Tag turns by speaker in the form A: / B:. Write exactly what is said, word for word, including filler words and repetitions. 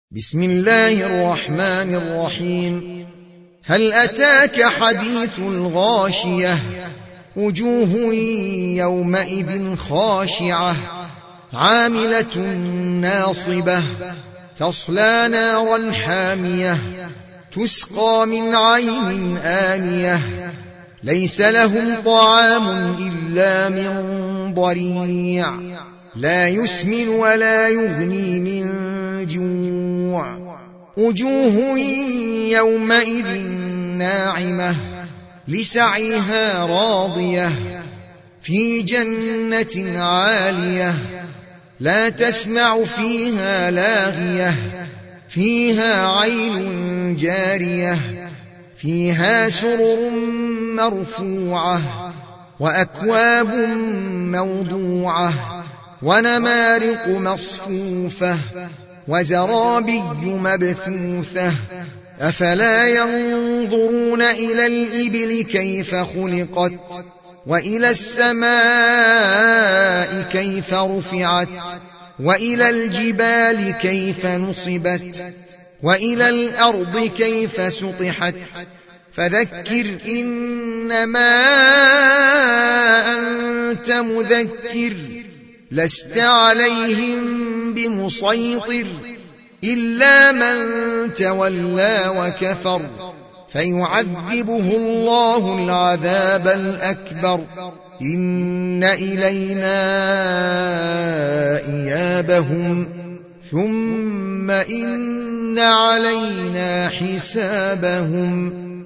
A: بسم الله الرحمن الرحيم. هل أتاك حديث الغاشية؟ وجوه يومئذ خاشعة عاملة ناصبة تصلى نارا حامية تسقى من عين آنية ليس لهم طعام إلا من ضريع لا يسمن ولا يغني من جوع. وجوه يومئذ ناعمة لسعيها راضية في جنة عالية لا تسمع فيها لاغية فيها عين جارية فيها سرر مرفوعة وأكواب موضوعة ونمارق مصفوفة وزرابي مبثوثة. أفلا ينظرون إلى الإبل كيف خلقت وإلى السماء كيف رفعت وإلى الجبال كيف نصبت وإلى الأرض كيف سطحت. فذكر إنما أنت مذكر لست عليهم بمسيطر إلا من تولى وكفر فيعذبه الله العذاب الأكبر إن إلينا إيابهم ثم إن علينا حسابهم.